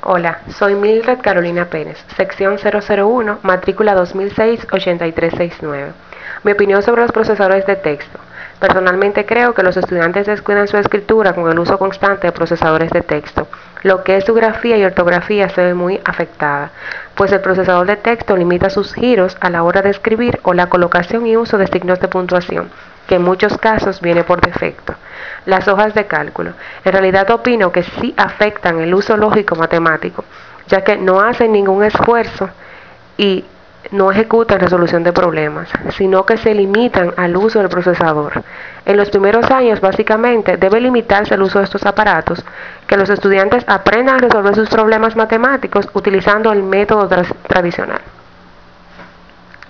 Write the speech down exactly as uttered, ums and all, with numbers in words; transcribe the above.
Hola, soy Mildred Carolina Pérez, sección cero cero uno, matrícula dos mil seis ochenta y tres sesenta y nueve. Mi opinión sobre los procesadores de texto. Personalmente creo que los estudiantes descuidan su escritura con el uso constante de procesadores de texto. Lo que es su grafía y ortografía se ve muy afectada, pues el procesador de texto limita sus giros a la hora de escribir o la colocación y uso de signos de puntuación, que en muchos casos viene por defecto. Las hojas de cálculo. En realidad opino que sí afectan el uso lógico matemático, ya que no hacen ningún esfuerzo y no ejecutan resolución de problemas, sino que se limitan al uso del procesador. En los primeros años, básicamente, debe limitarse el uso de estos aparatos, que los estudiantes aprendan a resolver sus problemas matemáticos utilizando el método tra- tradicional.